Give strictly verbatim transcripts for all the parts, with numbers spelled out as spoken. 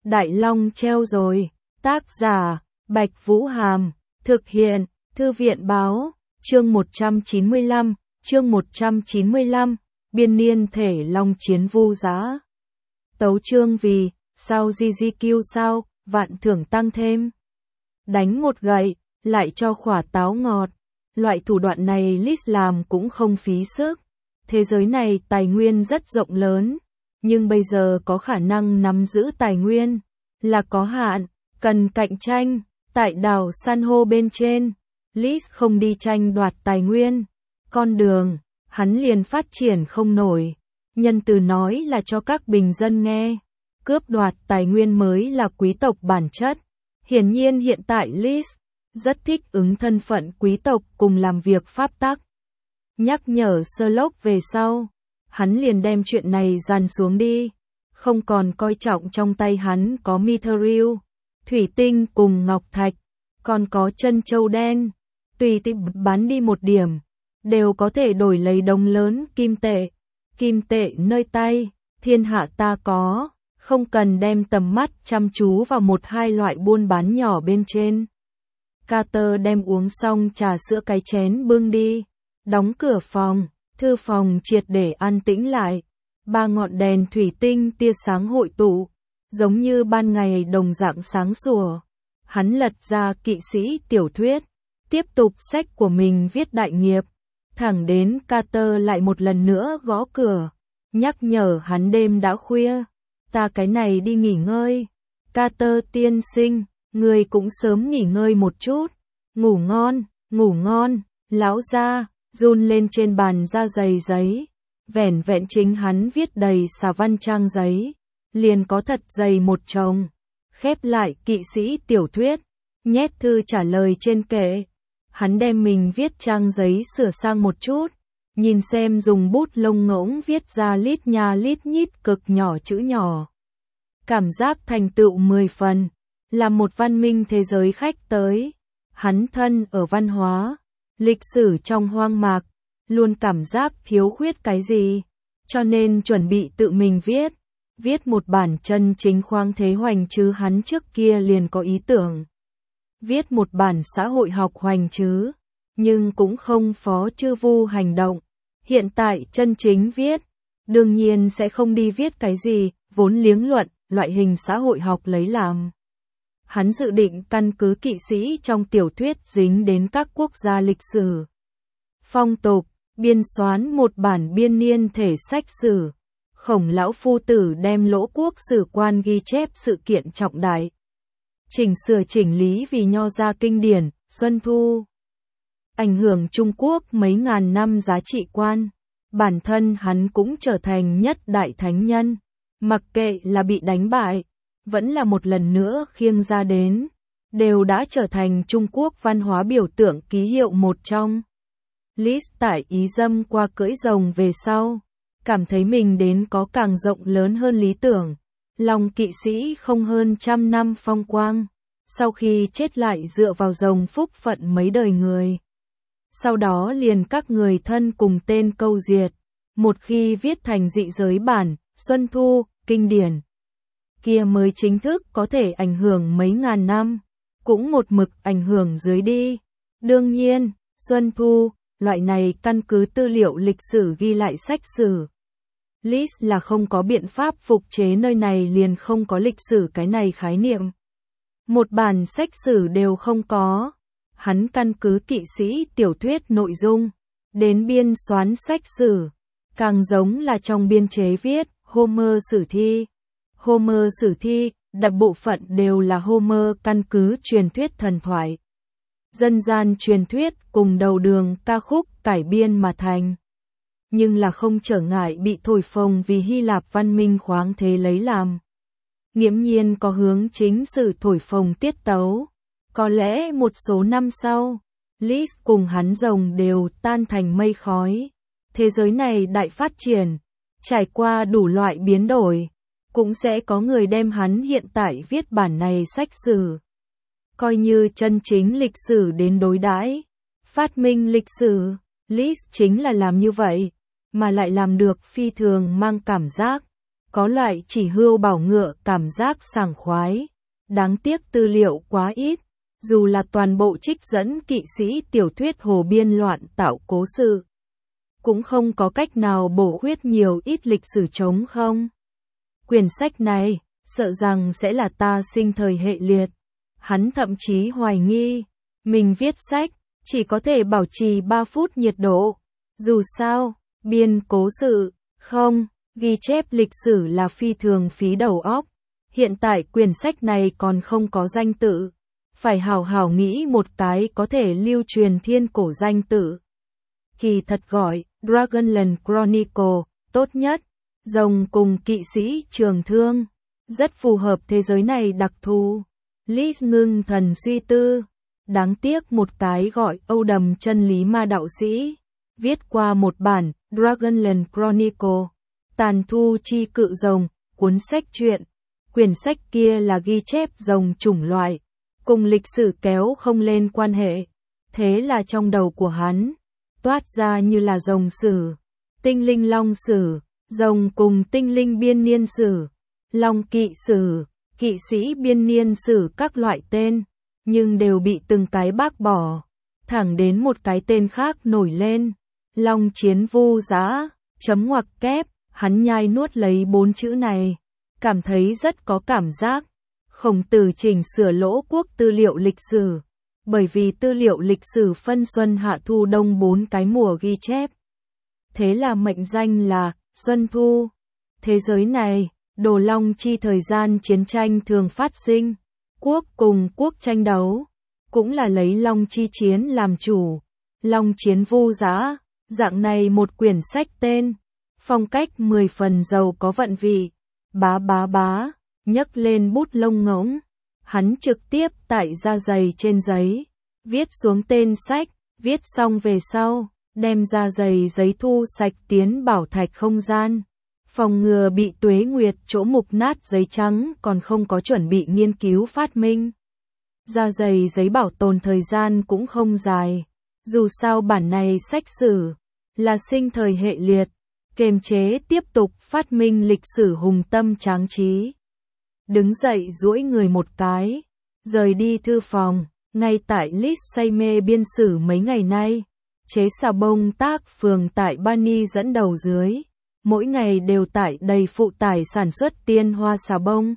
Đại Long treo rồi. Tác giả, Bạch Vũ Hàm. Thực hiện, Thư viện Báo. Chương một trăm chín mươi lăm, chương một trăm chín mươi lăm, biên niên thể long chiến vu giá. Tấu chương vì, sao gi gi kiu sao, vạn thưởng tăng thêm. Đánh một gậy, lại cho khỏa táo ngọt. Loại thủ đoạn này Liz làm cũng không phí sức. Thế giới này tài nguyên rất rộng lớn, nhưng bây giờ có khả năng nắm giữ tài nguyên là có hạn, cần cạnh tranh. Tại đảo san hô bên trên, Liz không đi tranh đoạt tài nguyên, con đường hắn liền phát triển không nổi. Nhân từ nói là cho các bình dân nghe, cướp đoạt tài nguyên mới là quý tộc bản chất. Hiển nhiên hiện tại Liz rất thích ứng thân phận quý tộc cùng làm việc pháp tắc. Nhắc nhở Sherlock về sau, hắn liền đem chuyện này dàn xuống đi, không còn coi trọng trong tay hắn có mithril, thủy tinh cùng ngọc thạch, còn có chân châu đen, tùy tiện bán đi một điểm, đều có thể đổi lấy đồng lớn kim tệ. Kim tệ nơi tay, thiên hạ ta có, không cần đem tầm mắt chăm chú vào một hai loại buôn bán nhỏ bên trên. Carter đem uống xong trà sữa cái chén bưng đi, đóng cửa phòng, thư phòng triệt để an tĩnh lại. Ba ngọn đèn thủy tinh tia sáng hội tụ, giống như ban ngày đồng dạng sáng sủa. Hắn lật ra kỵ sĩ tiểu thuyết, tiếp tục sách của mình viết đại nghiệp, thẳng đến Carter lại một lần nữa gõ cửa, nhắc nhở hắn đêm đã khuya, ta cái này đi nghỉ ngơi. Carter tiên sinh, người cũng sớm nghỉ ngơi một chút, ngủ ngon, ngủ ngon. Lão gia run lên trên bàn da dày giấy, vẻn vẹn chính hắn viết đầy xà văn trang giấy, liền có thật dày một chồng. Khép lại kỵ sĩ tiểu thuyết, nhét thư trả lời trên kệ. Hắn đem mình viết trang giấy sửa sang một chút, nhìn xem dùng bút lông ngỗng viết ra lít nha lít nhít cực nhỏ chữ nhỏ. Cảm giác thành tựu mười phần, là một văn minh thế giới khách tới. Hắn thân ở văn hóa, lịch sử trong hoang mạc, luôn cảm giác thiếu khuyết cái gì, cho nên chuẩn bị tự mình viết. Viết một bản chân chính khoáng thế hoành chứ hắn trước kia liền có ý tưởng. Viết một bản xã hội học hoành chứ, nhưng cũng không phó chư vu hành động. Hiện tại chân chính viết, đương nhiên sẽ không đi viết cái gì, vốn liếng luận, loại hình xã hội học lấy làm. Hắn dự định căn cứ kỵ sĩ trong tiểu thuyết dính đến các quốc gia lịch sử, phong tục, biên soán một bản biên niên thể sách sử. Khổng lão phu tử đem lỗ quốc sử quan ghi chép sự kiện trọng đại, chỉnh sửa chỉnh lý vì nho gia kinh điển, Xuân Thu. Ảnh hưởng Trung Quốc mấy ngàn năm giá trị quan, bản thân hắn cũng trở thành nhất đại thánh nhân, mặc kệ là bị đánh bại, vẫn là một lần nữa khiêng ra đến, đều đã trở thành Trung Quốc văn hóa biểu tượng ký hiệu một trong. Liz tại ý dâm qua cưỡi rồng về sau, cảm thấy mình đến có càng rộng lớn hơn lý tưởng. Lòng kỵ sĩ không hơn trăm năm phong quang, sau khi chết lại dựa vào rồng phúc phận mấy đời người. Sau đó liền các người thân cùng tên câu diệt, một khi viết thành dị giới bản, Xuân Thu, kinh điển, kia mới chính thức có thể ảnh hưởng mấy ngàn năm, cũng một mực ảnh hưởng dưới đi. Đương nhiên, Xuân Thu, loại này căn cứ tư liệu lịch sử ghi lại sách sử. Liz là không có biện pháp phục chế nơi này liền không có lịch sử cái này khái niệm. Một bản sách sử đều không có. Hắn căn cứ kỵ sĩ tiểu thuyết nội dung, đến biên soán sách sử. Càng giống là trong biên chế viết, Homer sử thi. Homer sử thi, đại bộ phận đều là Homer căn cứ truyền thuyết thần thoại, dân gian truyền thuyết cùng đầu đường ca khúc cải biên mà thành. Nhưng là không trở ngại bị thổi phồng vì Hy Lạp văn minh khoáng thế lấy làm. Nghiễm nhiên có hướng chính sự thổi phồng tiết tấu. Có lẽ một số năm sau, Liz cùng hắn rồng đều tan thành mây khói. Thế giới này đại phát triển, trải qua đủ loại biến đổi, cũng sẽ có người đem hắn hiện tại viết bản này sách sử, coi như chân chính lịch sử đến đối đãi. Phát minh lịch sử, Liz chính là làm như vậy, mà lại làm được phi thường mang cảm giác. Có có loại chỉ hươu bảo ngựa cảm giác sảng khoái. Đáng tiếc tư liệu quá ít, dù là toàn bộ trích dẫn kỵ sĩ tiểu thuyết hồ biên loạn tạo cố sự, cũng không có cách nào bổ khuyết nhiều ít lịch sử trống không. Quyển sách này, sợ rằng sẽ là ta sinh thời hệ liệt. Hắn thậm chí hoài nghi, mình viết sách, chỉ có thể bảo trì ba phút nhiệt độ. Dù sao, biên cố sự, không, ghi chép lịch sử là phi thường phí đầu óc. Hiện tại quyển sách này còn không có danh tự. Phải hào hào nghĩ một cái có thể lưu truyền thiên cổ danh tự. Kỳ thật gọi, Dragonlance Chronicle, tốt nhất. Rồng cùng kỵ sĩ trường thương. Rất phù hợp thế giới này đặc thù. Lý ngưng thần suy tư. Đáng tiếc một cái gọi Âu Đầm chân lý ma đạo sĩ. Viết qua một bản, Dragonlance Chronicle. Tàn thu chi cự rồng, cuốn sách truyện. Quyển sách kia là ghi chép rồng chủng loại. Cùng lịch sử kéo không lên quan hệ. Thế là trong đầu của hắn, toát ra như là rồng sử, tinh linh long sử, rồng cùng tinh linh biên niên sử, long kỵ sử, kỵ sĩ biên niên sử các loại tên, nhưng đều bị từng cái bác bỏ. Thẳng đến một cái tên khác nổi lên, long chiến vu dã, chấm ngoặc kép, hắn nhai nuốt lấy bốn chữ này, cảm thấy rất có cảm giác. Khổng Tử chỉnh sửa lỗ quốc tư liệu lịch sử, bởi vì tư liệu lịch sử phân xuân hạ thu đông bốn cái mùa ghi chép. Thế là mệnh danh là Xuân Thu. Thế giới này, đồ long chi thời gian chiến tranh thường phát sinh, quốc cùng quốc tranh đấu, cũng là lấy long chi chiến làm chủ. Long chiến vu dã, dạng này một quyển sách tên, phong cách mười phần giàu có vận vị, bá bá bá. Nhấc lên bút lông ngỗng, hắn trực tiếp tại da dày trên giấy, viết xuống tên sách, viết xong về sau, đem da dày giấy thu sạch tiến bảo thạch không gian, phòng ngừa bị tuế nguyệt chỗ mục nát giấy trắng còn không có chuẩn bị nghiên cứu phát minh. Da dày giấy bảo tồn thời gian cũng không dài, dù sao bản này sách sử, là sinh thời hệ liệt, kềm chế tiếp tục phát minh lịch sử hùng tâm tráng trí. Đứng dậy duỗi người một cái, rời đi thư phòng, ngay tại List say mê biên sử mấy ngày nay, chế xà bông tác phường tại Bani dẫn đầu dưới, mỗi ngày đều tải đầy phụ tải sản xuất tiên hoa xà bông.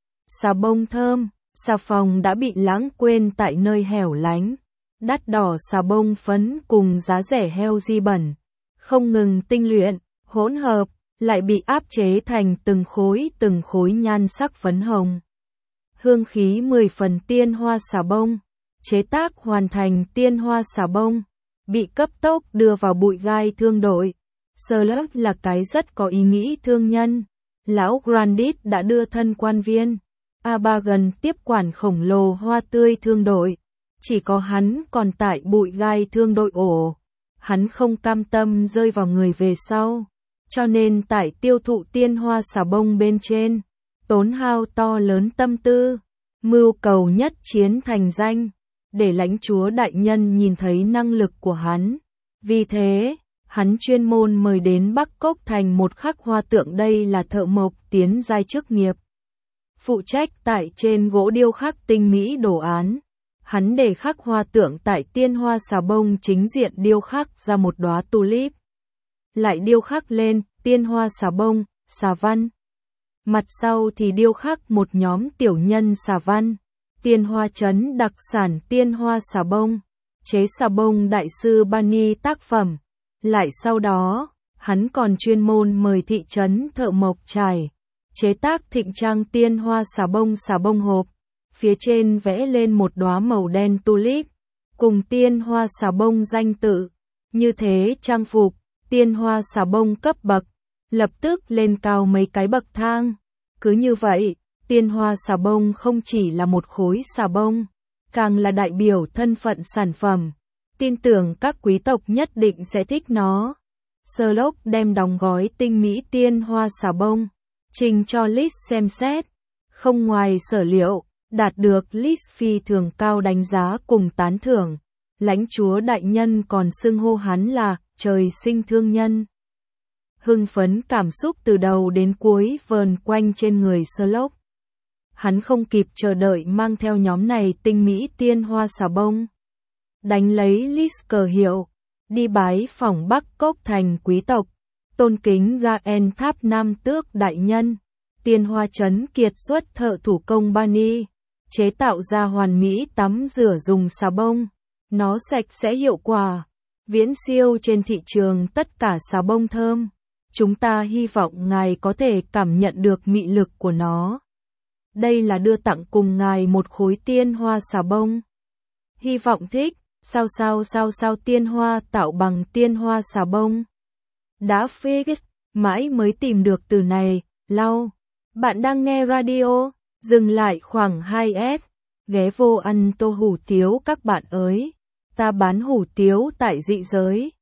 Xà bông thơm, xà phòng đã bị lãng quên tại nơi hẻo lánh, đắt đỏ xà bông phấn cùng giá rẻ heo di bẩn, không ngừng tinh luyện, hỗn hợp, lại bị áp chế thành từng khối từng khối nhan sắc phấn hồng. Hương khí mười phần tiên hoa xà bông, chế tác hoàn thành tiên hoa xà bông, bị cấp tốc đưa vào bụi gai thương đội. Slug là cái rất có ý nghĩ thương nhân. Lão Grandit đã đưa thân quan viên. Abagan tiếp quản khổng lồ hoa tươi thương đội. Chỉ có hắn còn tại bụi gai thương đội ổ. Hắn không cam tâm rơi vào người về sau. Cho nên tại tiêu thụ tiên hoa xà bông bên trên, tốn hao to lớn tâm tư, mưu cầu nhất chiến thành danh, để lãnh chúa đại nhân nhìn thấy năng lực của hắn. Vì thế, hắn chuyên môn mời đến Bắc Cốc thành một khắc hoa tượng, đây là thợ mộc tiến giai chức nghiệp. Phụ trách tại trên gỗ điêu khắc tinh mỹ đồ án. Hắn để khắc hoa tượng tại tiên hoa xà bông chính diện điêu khắc ra một đóa tulip. Lại điêu khắc lên tiên hoa xà bông, xà văn. Mặt sau thì điêu khắc một nhóm tiểu nhân xà văn. Tiên hoa trấn đặc sản tiên hoa xà bông, chế xà bông đại sư Bani tác phẩm. Lại sau đó, hắn còn chuyên môn mời thị trấn thợ mộc trải, chế tác thịnh trang tiên hoa xà bông xà bông hộp. Phía trên vẽ lên một đóa màu đen tulip, cùng tiên hoa xà bông danh tự. Như thế trang phục, tiên hoa xà bông cấp bậc, lập tức lên cao mấy cái bậc thang. Cứ như vậy, tiên hoa xà bông không chỉ là một khối xà bông, càng là đại biểu thân phận sản phẩm. Tin tưởng các quý tộc nhất định sẽ thích nó. Sherlock đem đóng gói tinh mỹ tiên hoa xà bông, trình cho List xem xét. Không ngoài sở liệu, đạt được List phi thường cao đánh giá cùng tán thưởng. Lãnh chúa đại nhân còn xưng hô hắn là trời sinh thương nhân. hưng phấn cảm xúc từ đầu đến cuối vờn quanh trên người Sherlock. Hắn không kịp chờ đợi mang theo nhóm này tinh mỹ tiên hoa xà bông. Đánh lấy list cờ hiệu, đi bái phỏng Bắc Cốc thành quý tộc, tôn kính Gaen tháp Nam Tước đại nhân, tiên hoa trấn kiệt xuất thợ thủ công Bani, chế tạo ra hoàn mỹ tắm rửa dùng xà bông. Nó sạch sẽ hiệu quả, viễn siêu trên thị trường tất cả xà bông thơm. Chúng ta hy vọng ngài có thể cảm nhận được mị lực của nó. Đây là đưa tặng cùng ngài một khối tiên hoa xà bông. Hy vọng thích, sao sao sao sao tiên hoa tạo bằng tiên hoa xà bông. Đã fix, mãi mới tìm được từ này, lau. Bạn đang nghe radio, dừng lại khoảng hai s, ghé vô ăn tô hủ tiếu các bạn ơi. Ta bán hủ tiếu tại dị giới.